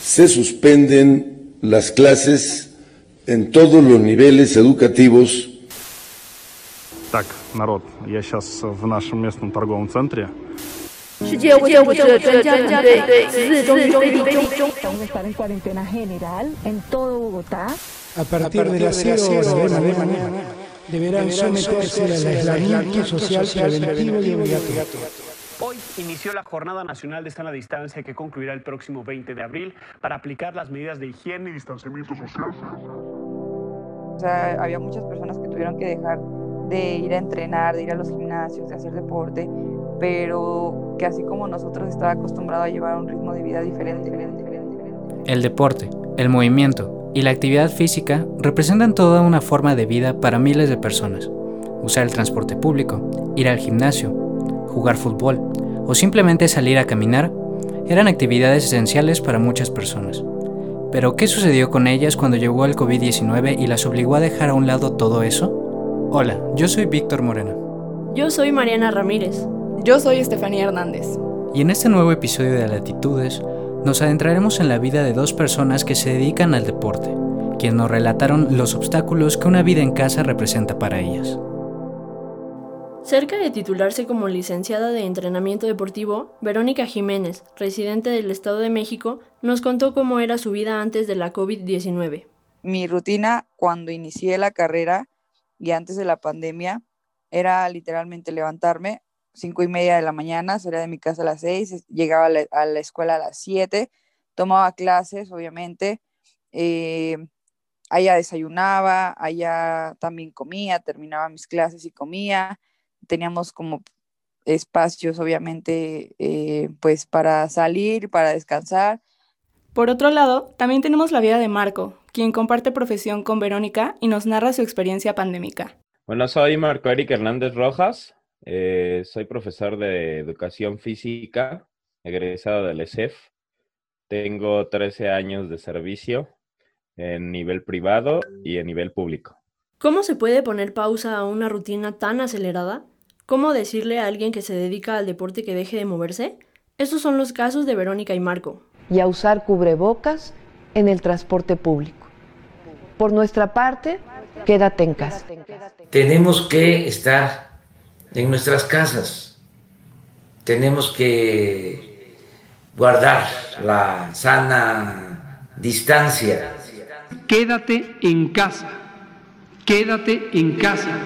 Se suspenden las clases en todos los niveles educativos. Так, народ, я сейчас в нашем местном торговом центре. Vamos a estar en cuarentena general en todo Bogotá. A partir de las 0 horas de mañana deberán someterse al aislamiento social preventivo y obligatorio. Hoy inició la Jornada Nacional de Sana Distancia que concluirá el próximo 20 de abril para aplicar las medidas de higiene y distanciamiento social. O sea, había muchas personas que tuvieron que dejar de ir a entrenar, de ir a los gimnasios, de hacer deporte, pero que así como nosotros estaba acostumbrado a llevar un ritmo de vida diferente. El deporte, el movimiento y la actividad física representan toda una forma de vida para miles de personas. Usar el transporte público, ir al gimnasio, jugar fútbol o simplemente salir a caminar eran actividades esenciales para muchas personas. Pero, ¿qué sucedió con ellas cuando llegó el COVID-19 y las obligó a dejar a un lado todo eso? Hola, yo soy Víctor Morena. Yo soy Mariana Ramírez. Yo soy Estefanía Hernández. Y en este nuevo episodio de Latitudes, nos adentraremos en la vida de dos personas que se dedican al deporte, quienes nos relataron los obstáculos que una vida en casa representa para ellas. Cerca de titularse como licenciada de entrenamiento deportivo, Verónica Jiménez, residente del Estado de México, nos contó cómo era su vida antes de la COVID-19. Mi rutina cuando inicié la carrera y antes de la pandemia era literalmente levantarme 5:30 de la mañana, salía de mi casa a las 6, llegaba a la escuela a las 7, tomaba clases, obviamente, allá desayunaba, allá también comía, terminaba mis clases y comía. Teníamos como espacios, obviamente, pues para salir, para descansar. Por otro lado, también tenemos la vida de Marco, quien comparte profesión con Verónica y nos narra su experiencia pandémica. Bueno, soy Marco Eric Hernández Rojas, soy profesor de Educación Física, egresado del ESEF. Tengo 13 años de servicio en nivel privado y en nivel público. ¿Cómo se puede poner pausa a una rutina tan acelerada? ¿Cómo decirle a alguien que se dedica al deporte que deje de moverse? Estos son los casos de Verónica y Marco. Y a usar cubrebocas en el transporte público. Por nuestra parte, quédate en casa. Tenemos que estar en nuestras casas. Tenemos que guardar la sana distancia. Quédate en casa. Quédate en casa.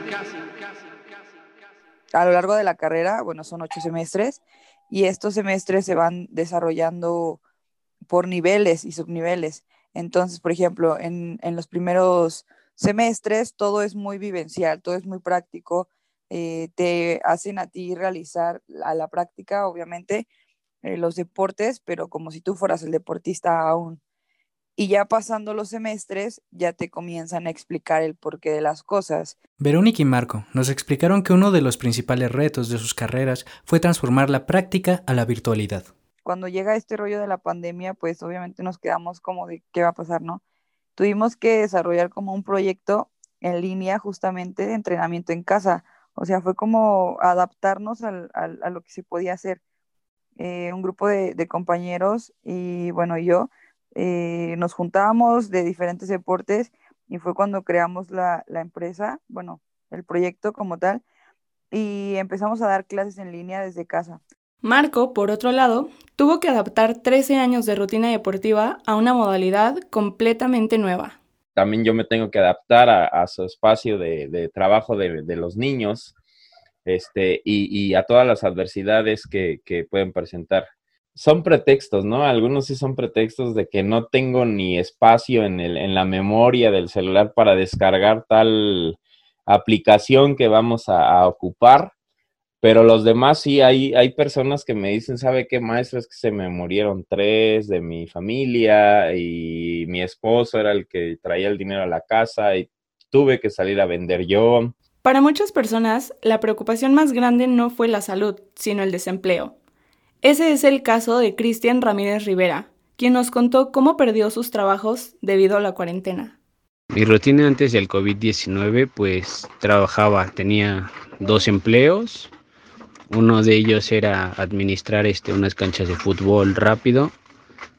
A lo largo de la carrera, bueno, son 8 semestres, y estos semestres se van desarrollando por niveles y subniveles. Entonces, por ejemplo, en los primeros semestres todo es muy vivencial, todo es muy práctico, te hacen a ti realizar a la práctica, obviamente, los deportes, pero como si tú fueras el deportista aún. Y ya pasando los semestres, ya te comienzan a explicar el porqué de las cosas. Verónica y Marco nos explicaron que uno de los principales retos de sus carreras fue transformar la práctica a la virtualidad. Cuando llega este rollo de la pandemia, pues obviamente nos quedamos como de qué va a pasar, ¿no? Tuvimos que desarrollar como un proyecto en línea justamente de entrenamiento en casa. O sea, fue como adaptarnos a lo que se podía hacer. Un grupo de compañeros y bueno, yo nos juntábamos de diferentes deportes y fue cuando creamos la empresa, bueno, el proyecto como tal, y empezamos a dar clases en línea desde casa. Marco, por otro lado, tuvo que adaptar 13 años de rutina deportiva a una modalidad completamente nueva. También yo me tengo que adaptar a su espacio de trabajo de los niños, y a todas las adversidades que pueden presentar. Son pretextos, ¿no? Algunos sí son pretextos de que no tengo ni espacio en la memoria del celular para descargar tal aplicación que vamos a ocupar, pero los demás sí, hay personas que me dicen, ¿sabe qué, maestro? Es que se me murieron 3 de mi familia y mi esposo era el que traía el dinero a la casa y tuve que salir a vender yo. Para muchas personas, la preocupación más grande no fue la salud, sino el desempleo. Ese es el caso de Cristian Ramírez Rivera, quien nos contó cómo perdió sus trabajos debido a la cuarentena. Mi rutina antes del COVID-19, pues tenía 2 empleos. Uno de ellos era administrar unas canchas de fútbol rápido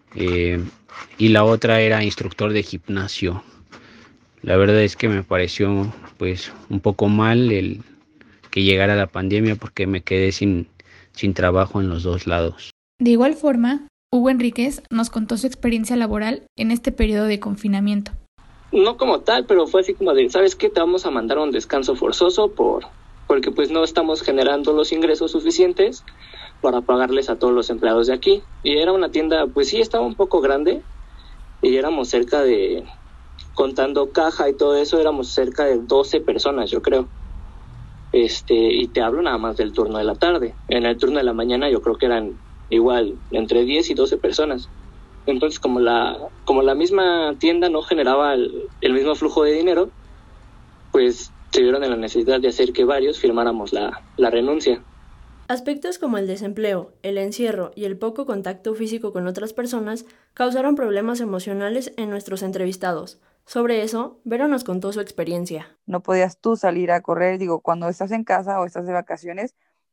y la otra era instructor de gimnasio. La verdad es que me pareció pues un poco mal el que llegara la pandemia porque me quedé sin trabajo en los dos lados. De igual forma, Hugo Enríquez nos contó su experiencia laboral en este periodo de confinamiento. No como tal, pero fue así como de, ¿sabes qué? Te vamos a mandar un descanso forzoso porque pues no estamos generando los ingresos suficientes para pagarles a todos los empleados de aquí. Y era una tienda, pues sí, estaba un poco grande y éramos cerca de, contando caja y todo eso, éramos cerca de 12 personas, yo creo. Y te hablo nada más del turno de la tarde. En el turno de la mañana yo creo que eran igual entre 10 y 12 personas. Entonces, como la misma tienda no generaba el mismo flujo de dinero, pues se vieron en la necesidad de hacer que varios firmáramos la renuncia. Aspectos como el desempleo, el encierro y el poco contacto físico con otras personas causaron problemas emocionales en nuestros entrevistados. Sobre eso, Vero nos contó su experiencia. No podías tú salir a correr, digo, cuando estás en casa o estás de vacaciones,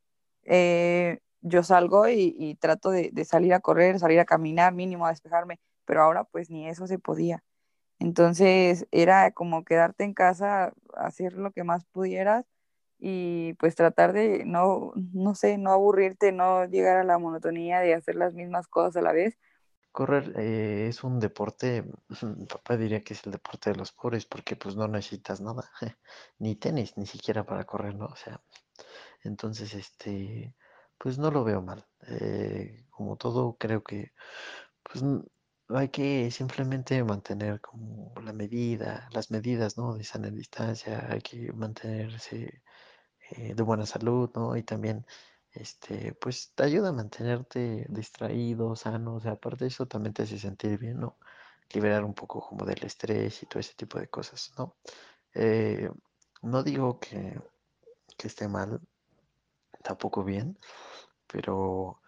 yo salgo y trato de salir a correr, salir a caminar, mínimo a despejarme, pero ahora pues ni eso se podía. Entonces era como quedarte en casa, hacer lo que más pudieras y pues tratar de no aburrirte, no llegar a la monotonía de hacer las mismas cosas a la vez. Correr es un deporte, papá diría que es el deporte de los pobres porque pues no necesitas nada, ni tenis, ni siquiera para correr, ¿no? O sea, entonces pues no lo veo mal. Como todo, creo que pues hay que simplemente mantener como las medidas, ¿no? De sana distancia, hay que mantenerse de buena salud, ¿no? Y también, pues te ayuda a mantenerte distraído, sano, o sea, aparte de eso también te hace sentir bien, ¿no? Liberar un poco como del estrés y todo ese tipo de cosas, ¿no? Eh, no digo que esté mal, tampoco bien, pero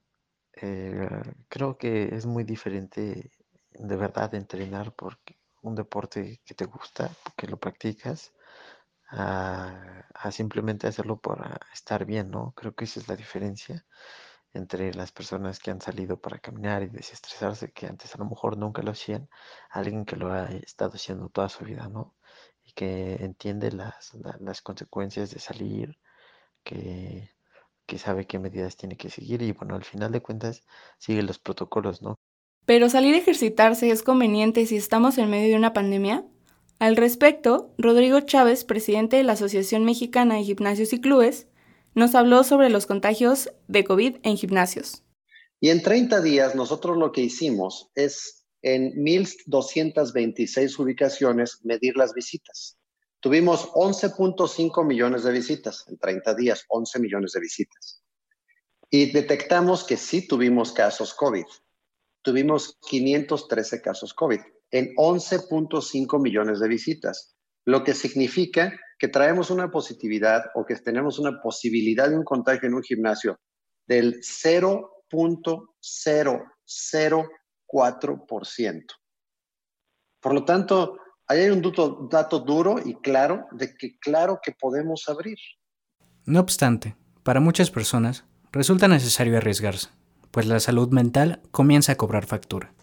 creo que es muy diferente de verdad entrenar por un deporte que te gusta, que lo practicas, a simplemente hacerlo para estar bien, ¿no? Creo que esa es la diferencia entre las personas que han salido para caminar y desestresarse, que antes a lo mejor nunca lo hacían, a alguien que lo ha estado haciendo toda su vida, ¿no? Y que entiende las consecuencias de salir, que sabe qué medidas tiene que seguir y bueno, al final de cuentas sigue los protocolos, ¿no? ¿Pero salir a ejercitarse es conveniente si estamos en medio de una pandemia? Al respecto, Rodrigo Chávez, presidente de la Asociación Mexicana de Gimnasios y Clubes, nos habló sobre los contagios de COVID en gimnasios. Y en 30 días nosotros lo que hicimos es en 1,226 ubicaciones medir las visitas. Tuvimos 11.5 millones de visitas en 30 días, 11 millones de visitas. Y detectamos que sí tuvimos casos COVID. Tuvimos 513 casos COVID en 11.5 millones de visitas, lo que significa que traemos una positividad o que tenemos una posibilidad de un contagio en un gimnasio del 0.004%. Por lo tanto, ahí hay un dato duro y claro de que claro que podemos abrir. No obstante, para muchas personas resulta necesario arriesgarse, pues la salud mental comienza a cobrar factura.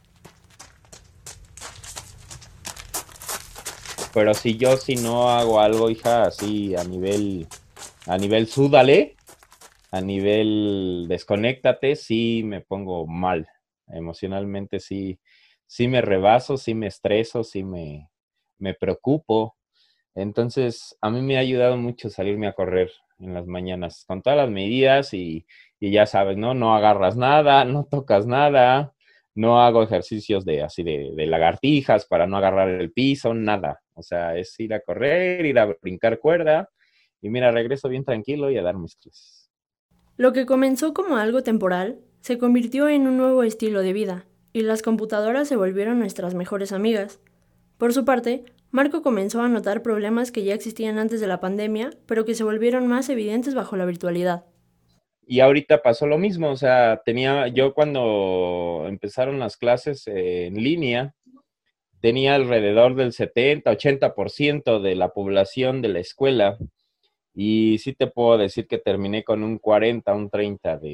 Pero si no hago algo, hija, así a nivel súdale, a nivel desconéctate, sí me pongo mal. Emocionalmente sí me rebaso, sí me estreso, sí me preocupo. Entonces, a mí me ha ayudado mucho salirme a correr en las mañanas, con todas las medidas y ya sabes, ¿no? No agarras nada, no tocas nada, no hago ejercicios de lagartijas para no agarrar el piso, nada. O sea, es ir a correr, ir a brincar cuerda y mira, regreso bien tranquilo y a dar mis clases. Lo que comenzó como algo temporal se convirtió en un nuevo estilo de vida y las computadoras se volvieron nuestras mejores amigas. Por su parte, Marco comenzó a notar problemas que ya existían antes de la pandemia, pero que se volvieron más evidentes bajo la virtualidad. Y ahorita pasó lo mismo, o sea, yo cuando empezaron las clases en línea, tenía alrededor del 70-80% de la población de la escuela y sí te puedo decir que terminé con un 40, un 30 de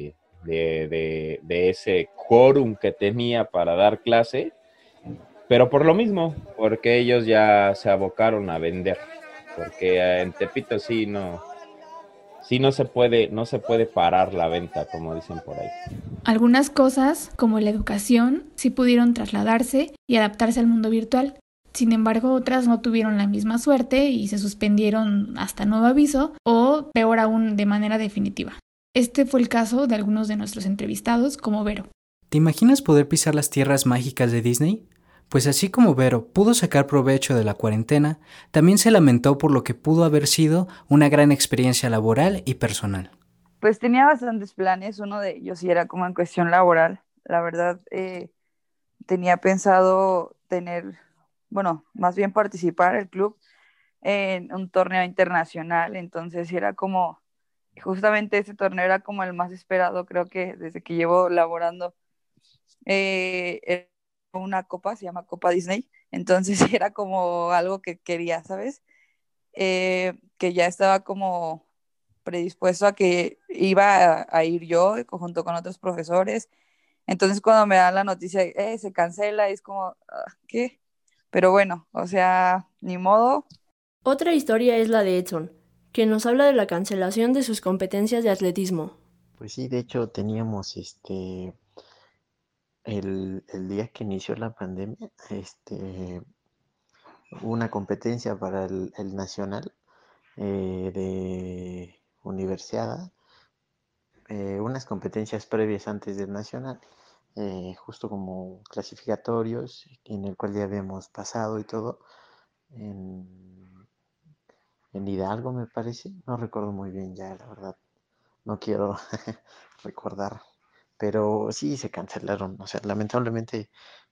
de ese quórum que tenía para dar clase, pero por lo mismo, porque ellos ya se abocaron a vender, porque en Tepito sí no se puede parar la venta, como dicen por ahí. Algunas cosas, como la educación, sí pudieron trasladarse y adaptarse al mundo virtual. Sin embargo, otras no tuvieron la misma suerte y se suspendieron hasta nuevo aviso o, peor aún, de manera definitiva. Este fue el caso de algunos de nuestros entrevistados, como Vero. ¿Te imaginas poder pisar las tierras mágicas de Disney? Pues así como Vero pudo sacar provecho de la cuarentena, también se lamentó por lo que pudo haber sido una gran experiencia laboral y personal. Pues tenía bastantes planes, uno de ellos sí era como en cuestión laboral. La verdad, tenía pensado más bien participar el club en un torneo internacional, entonces era como, justamente ese torneo era como el más esperado, creo que desde que llevo laborando. Era una copa, se llama Copa Disney, entonces era como algo que quería, ¿sabes? Que ya estaba como predispuesto a que iba a ir yo junto con otros profesores. Entonces cuando me dan la noticia, se cancela, es como, ¿qué? Pero bueno, o sea, ni modo. Otra historia es la de Edson, que nos habla de la cancelación de sus competencias de atletismo. Pues sí, de hecho teníamos el día que inició la pandemia, una competencia para el nacional de universidad, unas competencias previas antes del nacional, justo como clasificatorios, en el cual ya habíamos pasado y todo, en Hidalgo me parece, no recuerdo muy bien ya, la verdad, no quiero recordar, pero sí se cancelaron, o sea, lamentablemente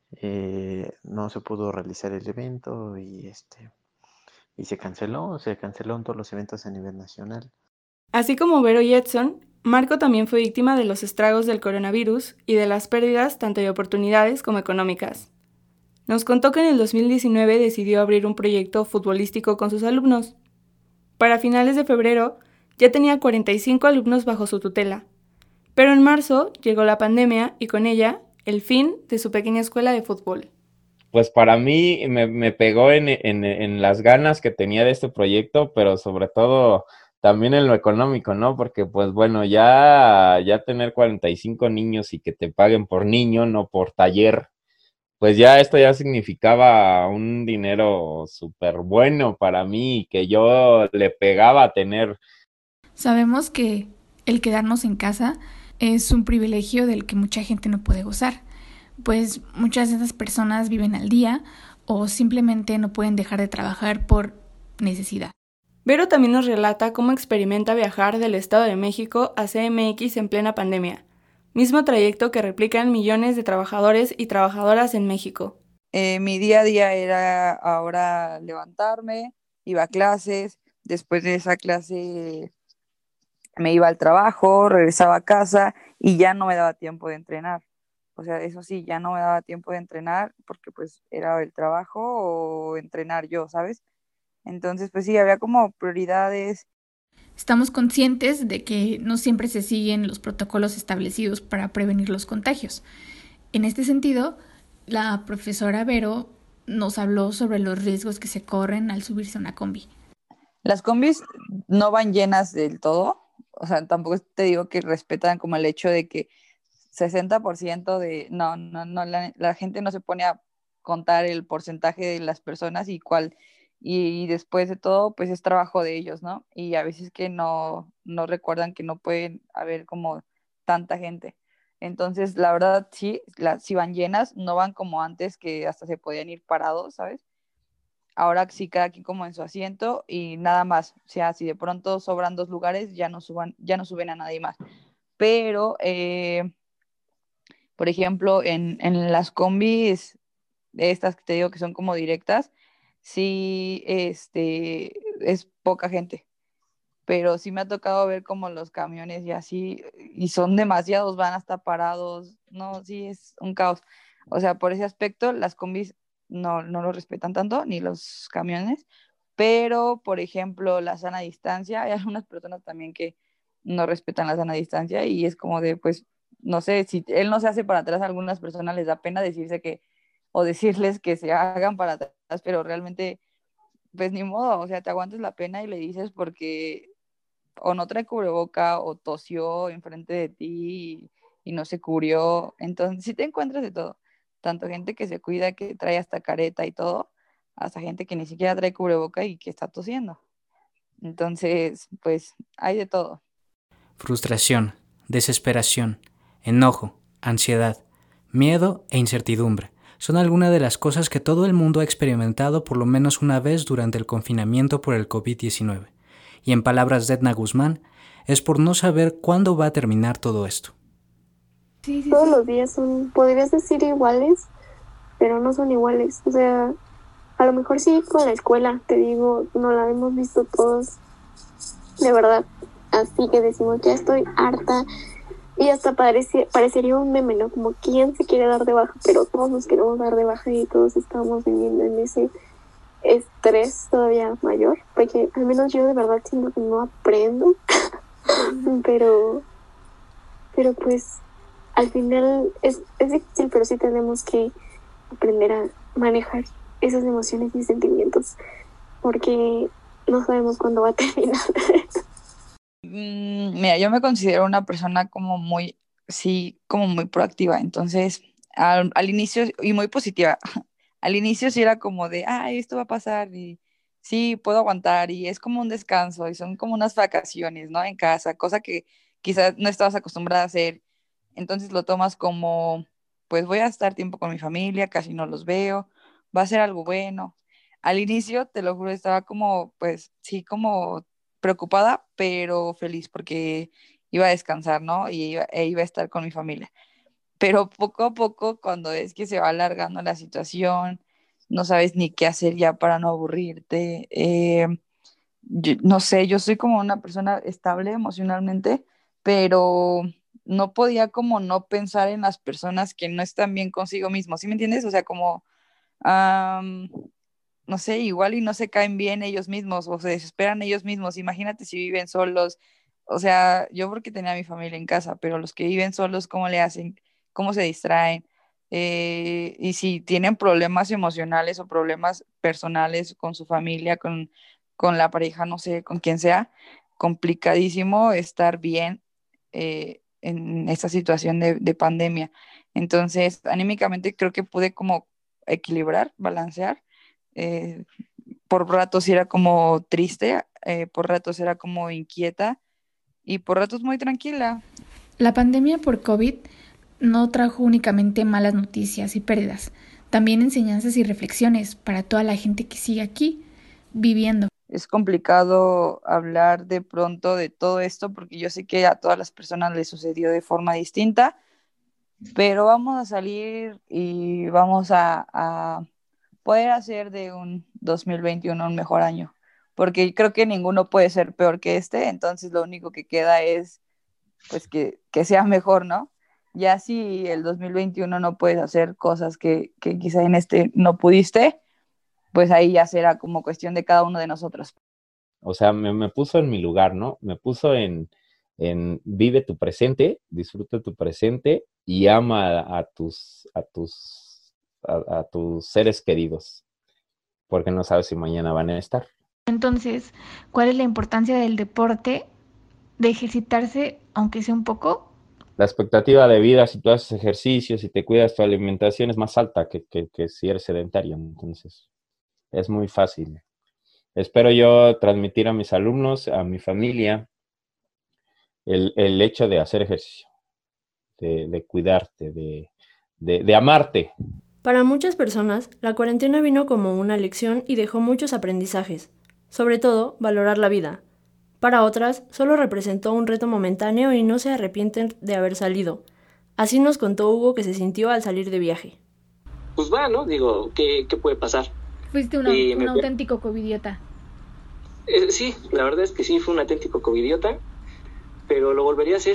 no se pudo realizar el evento y se cancelaron todos los eventos a nivel nacional. Así como Vero y Edson, Marco también fue víctima de los estragos del coronavirus y de las pérdidas tanto de oportunidades como económicas. Nos contó que en el 2019 decidió abrir un proyecto futbolístico con sus alumnos. Para finales de febrero ya tenía 45 alumnos bajo su tutela, pero en marzo llegó la pandemia y con ella el fin de su pequeña escuela de fútbol. Pues para mí me pegó en las ganas que tenía de este proyecto, pero sobre todo también en lo económico, ¿no? Porque pues bueno, ya tener 45 niños y que te paguen por niño, no por taller, pues ya esto ya significaba un dinero súper bueno para mí que yo le pegaba a tener. Sabemos que el quedarnos en casa es un privilegio del que mucha gente no puede gozar, pues muchas de esas personas viven al día o simplemente no pueden dejar de trabajar por necesidad. Vero también nos relata cómo experimenta viajar del Estado de México a CMX en plena pandemia, mismo trayecto que replican millones de trabajadores y trabajadoras en México. Mi día a día era ahora levantarme, iba a clases, después de esa clase me iba al trabajo, regresaba a casa y ya no me daba tiempo de entrenar. O sea, eso sí, ya no me daba tiempo de entrenar porque pues era el trabajo o entrenar yo, ¿sabes? Entonces, pues sí, había como prioridades. Estamos conscientes de que no siempre se siguen los protocolos establecidos para prevenir los contagios. En este sentido, la profesora Vero nos habló sobre los riesgos que se corren al subirse a una combi. Las combis no van llenas del todo, o sea, tampoco te digo que respetan como el hecho de que 60% de... No, la gente no se pone a contar el porcentaje de las personas y cuál... Y después de todo, pues es trabajo de ellos, ¿no? Y a veces que no recuerdan que no pueden haber como tanta gente. Entonces, la verdad, sí, si van llenas, no van como antes que hasta se podían ir parados, ¿sabes? Ahora sí, cada quien como en su asiento y nada más. O sea, si de pronto sobran 2 lugares, ya no suben a nadie más. Pero, por ejemplo, en las combis, estas que te digo que son como directas, sí, es poca gente. Pero sí me ha tocado ver como los camiones y así, y son demasiados, van hasta parados. No, sí, es un caos. O sea, por ese aspecto, las combis no lo respetan tanto, ni los camiones, pero, por ejemplo, la sana distancia, hay algunas personas también que no respetan la sana distancia y es como de, pues, no sé, si él no se hace para atrás, a algunas personas les da pena decirles que se hagan para atrás, pero realmente, pues ni modo, o sea, te aguantas la pena y le dices porque o no trae cubreboca o tosió enfrente de ti y no se cubrió. Entonces, sí te encuentras de todo, tanto gente que se cuida, que trae hasta careta y todo, hasta gente que ni siquiera trae cubreboca y que está tosiendo. Entonces, pues hay de todo. Frustración, desesperación, enojo, ansiedad, miedo e incertidumbre son algunas de las cosas que todo el mundo ha experimentado por lo menos una vez durante el confinamiento por el COVID-19. Y en palabras de Edna Guzmán, es por no saber cuándo va a terminar todo esto. Todos los días son, podrías decir, iguales, pero no son iguales. O sea, a lo mejor sí con la escuela, te digo, no la hemos visto todos, de verdad. Así que decimos, ya estoy harta. Y hasta parecería un meme, ¿no? Como, ¿quién se quiere dar de baja? Pero todos nos queremos dar de baja y todos estamos viviendo en ese estrés todavía mayor, porque al menos yo de verdad siento que no aprendo, pero pues al final es difícil, pero sí tenemos que aprender a manejar esas emociones y sentimientos, porque no sabemos cuándo va a terminar. Mira, yo me considero una persona como muy proactiva, entonces al inicio, y muy positiva. Al inicio sí era como de, esto va a pasar y sí, puedo aguantar y es como un descanso y son como unas vacaciones, ¿no? En casa, cosa que quizás no estabas acostumbrada a hacer. Entonces lo tomas como, pues voy a estar tiempo con mi familia, casi no los veo, va a ser algo bueno. Al inicio, te lo juro, estaba como, pues sí, como preocupada, pero feliz porque iba a descansar, ¿no? Y iba a estar con mi familia. Pero poco a poco, cuando ves que se va alargando la situación, no sabes ni qué hacer ya para no aburrirte. No sé, yo soy como una persona estable emocionalmente, pero no podía como no pensar en las personas que no están bien consigo mismos, ¿sí me entiendes? O sea, como, no sé, igual y no se caen bien ellos mismos o se desesperan ellos mismos. Imagínate si viven solos. O sea, yo porque tenía a mi familia en casa, pero los que viven solos, ¿cómo le hacen? ¿Cómo se distraen? Y si tienen problemas emocionales o problemas personales con su familia, con la pareja, no sé, con quien sea, complicadísimo estar bien en esta situación de pandemia. Entonces, anímicamente creo que pude como equilibrar, balancear. Por ratos era como triste, por ratos era como inquieta y por ratos muy tranquila. La pandemia por COVID no trajo únicamente malas noticias y pérdidas, también enseñanzas y reflexiones para toda la gente que sigue aquí viviendo. Es complicado hablar de pronto de todo esto porque yo sé que a todas las personas les sucedió de forma distinta, pero vamos a salir y vamos a poder hacer de un 2021 un mejor año, porque creo que ninguno puede ser peor que este, entonces lo único que queda es pues que sea mejor, ¿no? Ya si el 2021 no puedes hacer cosas que quizá en este no pudiste, pues ahí ya será como cuestión de cada uno de nosotros. O sea, me puso en mi lugar, ¿no? Me puso en vive tu presente, disfruta tu presente y ama a tus seres queridos, porque no sabes si mañana van a estar. Entonces, ¿cuál es la importancia del deporte, de ejercitarse, aunque sea un poco? La expectativa de vida, si tú haces ejercicios, si te cuidas, tu alimentación es más alta que si eres sedentario, entonces es muy fácil. Espero yo transmitir a mis alumnos, a mi familia, el hecho de hacer ejercicio, de cuidarte, de amarte. Para muchas personas, la cuarentena vino como una lección y dejó muchos aprendizajes, sobre todo valorar la vida. Para otras, solo representó un reto momentáneo y no se arrepienten de haber salido. Así nos contó Hugo que se sintió al salir de viaje. Pues va, ¿no? Digo, ¿qué puede pasar? Fuiste un auténtico covidiota. Sí, la verdad es que sí, fue un auténtico covidiota, pero lo volvería a hacer.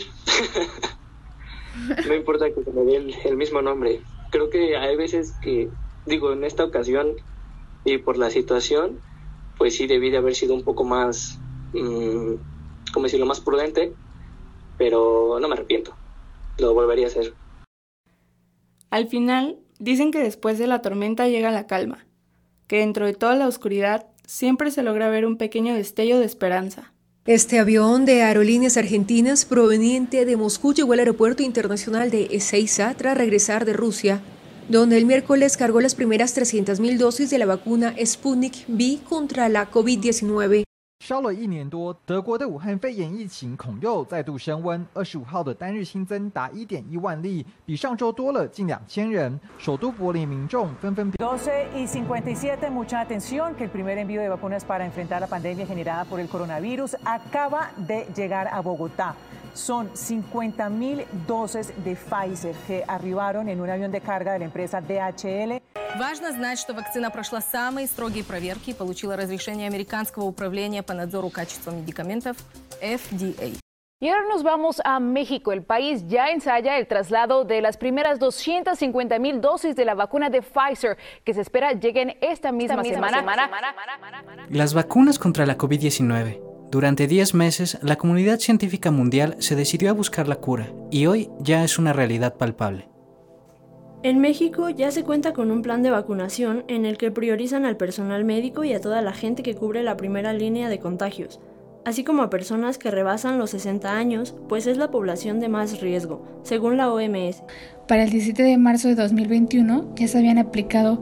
No importa que se me dé el mismo nombre. Creo que hay veces que, digo, en esta ocasión y por la situación, pues sí debí de haber sido un poco más, ¿cómo decirlo?, más prudente, pero no me arrepiento. lo volvería a hacer. Al final, dicen que después de la tormenta llega la calma, que dentro de toda la oscuridad siempre se logra ver un pequeño destello de esperanza. Este avión de Aerolíneas Argentinas proveniente de Moscú llegó al aeropuerto internacional de Ezeiza tras regresar de Rusia, donde el miércoles cargó las primeras 300.000 dosis de la vacuna Sputnik V contra la COVID-19. 烧了1年多，德国的武汉肺炎疫情恐又再度升温。25号的单日新增达 1.1 万例，比上周多了近2000人。首都柏林民众纷纷。 12:57, mucha atención, que el primer envío de vacunas para enfrentar la pandemia generada por el coronavirus acaba de llegar a Bogotá. Son 50.000 dosis de Pfizer que arribaron en un avión de carga de la empresa DHL. Важно знать, что вакцина прошла самые строгие проверки и получила разрешение Американского управления по надзору качества медикаментов FDA. Y ahora nos vamos a México. El país ya ensaya el traslado de las primeras 250.000 dosis de la vacuna de Pfizer, que se espera lleguen esta misma semana. Las vacunas contra la COVID-19. Durante 10 meses, la comunidad científica mundial se decidió a buscar la cura, y hoy ya es una realidad palpable. En México ya se cuenta con un plan de vacunación en el que priorizan al personal médico y a toda la gente que cubre la primera línea de contagios, así como a personas que rebasan los 60 años, pues es la población de más riesgo, según la OMS. Para el 17 de marzo de 2021 ya se habían aplicado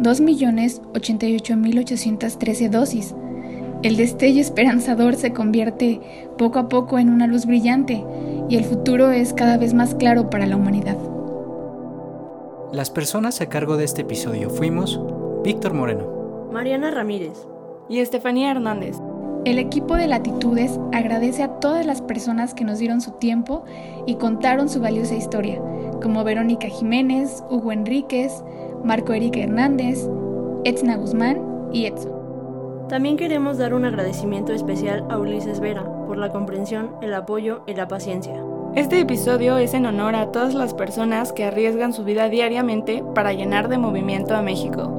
2.088.813 dosis. El destello esperanzador se convierte poco a poco en una luz brillante y el futuro es cada vez más claro para la humanidad. Las personas a cargo de este episodio fuimos Víctor Moreno, Mariana Ramírez y Estefanía Hernández. El equipo de Latitudes agradece a todas las personas que nos dieron su tiempo y contaron su valiosa historia, como Verónica Jiménez, Hugo Enríquez, Marco Eric Hernández, Etzna Guzmán y Edson. También queremos dar un agradecimiento especial a Ulises Vera por la comprensión, el apoyo y la paciencia. Este episodio es en honor a todas las personas que arriesgan su vida diariamente para llenar de movimiento a México.